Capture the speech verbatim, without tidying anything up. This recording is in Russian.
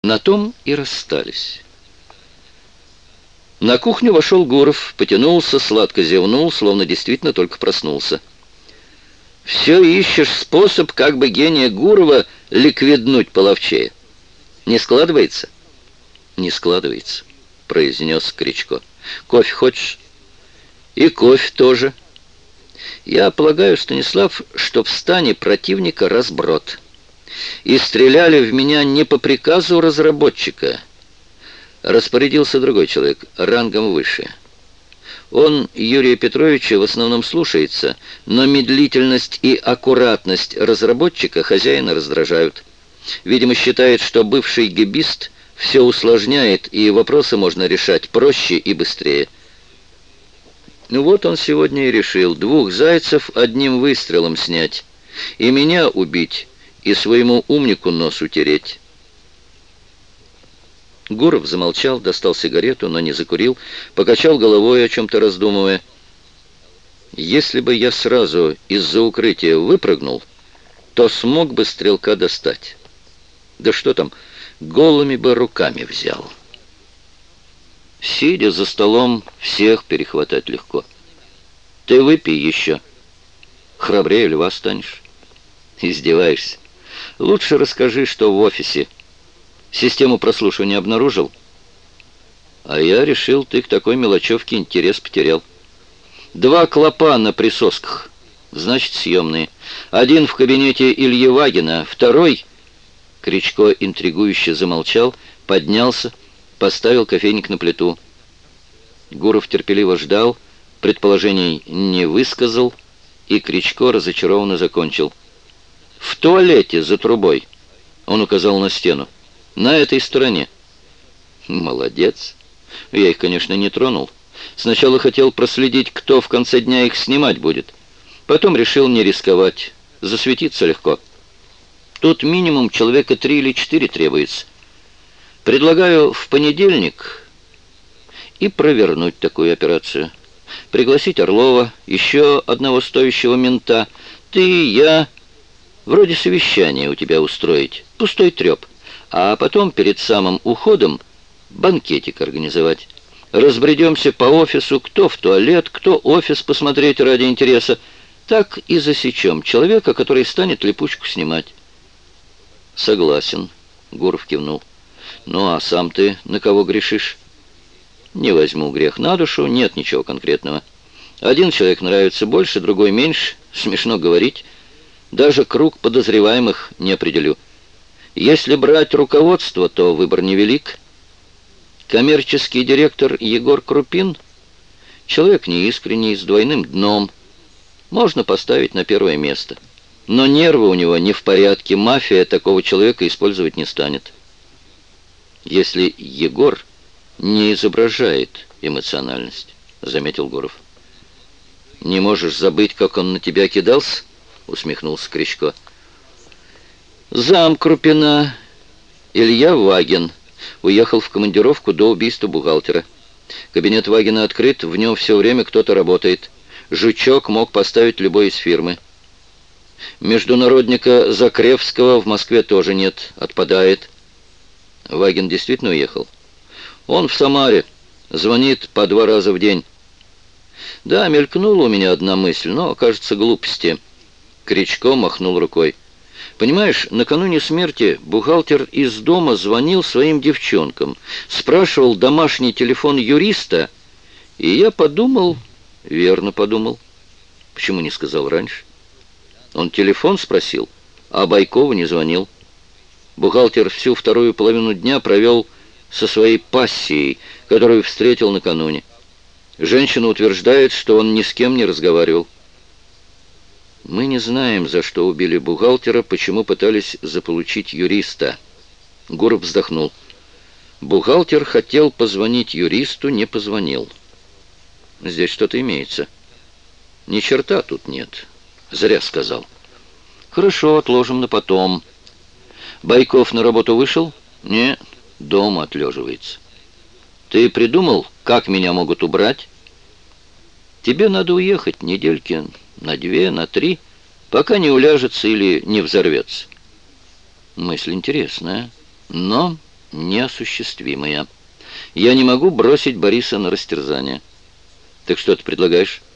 На том и расстались. На кухню вошел Гуров, потянулся, сладко зевнул, словно действительно только проснулся. «Все ищешь способ, как бы гения Гурова ликвиднуть половчее. Не складывается?» «Не складывается», — произнес Кричко. «Кофе хочешь?» «И кофе тоже. Я полагаю, Станислав, что в стане противника разброд. И стреляли в меня не по приказу разработчика. Распорядился другой человек, рангом выше. Он Юрия Петровича в основном слушается, но медлительность и аккуратность разработчика хозяина раздражают. Видимо, считает, что бывший гибист все усложняет, и вопросы можно решать проще и быстрее. Ну вот он сегодня и решил двух зайцев одним выстрелом снять. И меня убить, и своему умнику нос утереть. Гуров замолчал, достал сигарету, но не закурил, покачал головой, о чем-то раздумывая. «Если бы я сразу из-за укрытия выпрыгнул, то смог бы стрелка достать. Да что там, голыми бы руками взял. Сидя за столом, всех перехватать легко. Ты выпей еще. Храбрее льва станешь». «Издеваешься. Лучше расскажи, что в офисе. Систему прослушивания обнаружил?» «А я решил, ты к такой мелочевке интерес потерял. Два клопа на присосках, значит, съемные. Один в кабинете Ильи Вагина, второй...» Кричко интригующе замолчал, поднялся, поставил кофейник на плиту. Гуров терпеливо ждал, предположений не высказал, и Кричко разочарованно закончил. «В туалете за трубой», — он указал на стену, — «на этой стороне». «Молодец. Я их, конечно, не тронул. Сначала хотел проследить, кто в конце дня их снимать будет. Потом решил не рисковать. Засветиться легко. Тут минимум человека три или четыре требуется. Предлагаю в понедельник и провернуть такую операцию. Пригласить Орлова, еще одного стоящего мента. Ты, я... Вроде совещания у тебя устроить. Пустой треп. А потом перед самым уходом банкетик организовать. Разбредемся по офису, кто в туалет, кто офис посмотреть ради интереса. Так и засечем человека, который станет липучку снимать». «Согласен», — Гуров кивнул. «Ну а сам ты на кого грешишь?» «Не возьму грех на душу, нет ничего конкретного. Один человек нравится больше, другой меньше. Смешно говорить. Даже круг подозреваемых не определю. Если брать руководство, то выбор невелик. Коммерческий директор Егор Крупин — человек неискренний, с двойным дном. Можно поставить на первое место. Но нервы у него не в порядке, мафия такого человека использовать не станет. Если Егор не изображает эмоциональность», — заметил Гуров. «Не можешь забыть, как он на тебя кидался?» — усмехнулся Кричко. «Зам Крупина, Илья Вагин, уехал в командировку до убийства бухгалтера. Кабинет Вагина открыт, в нем все время кто-то работает. Жучок мог поставить любой из фирмы. Международника Закревского в Москве тоже нет, отпадает». «Вагин действительно уехал?» «Он в Самаре, звонит по два раза в день». «Да, мелькнула у меня одна мысль, но, кажется, глупости». Кричко махнул рукой. «Понимаешь, накануне смерти бухгалтер из дома звонил своим девчонкам, спрашивал домашний телефон юриста, и я подумал, верно подумал. Почему не сказал раньше? Он телефон спросил, а Байкову не звонил. Бухгалтер всю вторую половину дня провел со своей пассией, которую встретил накануне. Женщина утверждает, что он ни с кем не разговаривал. Мы не знаем, за что убили бухгалтера, почему пытались заполучить юриста». Гуров вздохнул. «Бухгалтер хотел позвонить юристу, не позвонил. Здесь что-то имеется». «Ни черта тут нет. Зря сказал». «Хорошо, отложим на потом. Байков на работу вышел?» «Не, дома отлеживается». «Ты придумал, как меня могут убрать?» «Тебе надо уехать недельки на две, на три, пока не уляжется или не взорвется». Мысль интересная, но неосуществимая. Я не могу бросить Бориса на растерзание. Так что ты предлагаешь?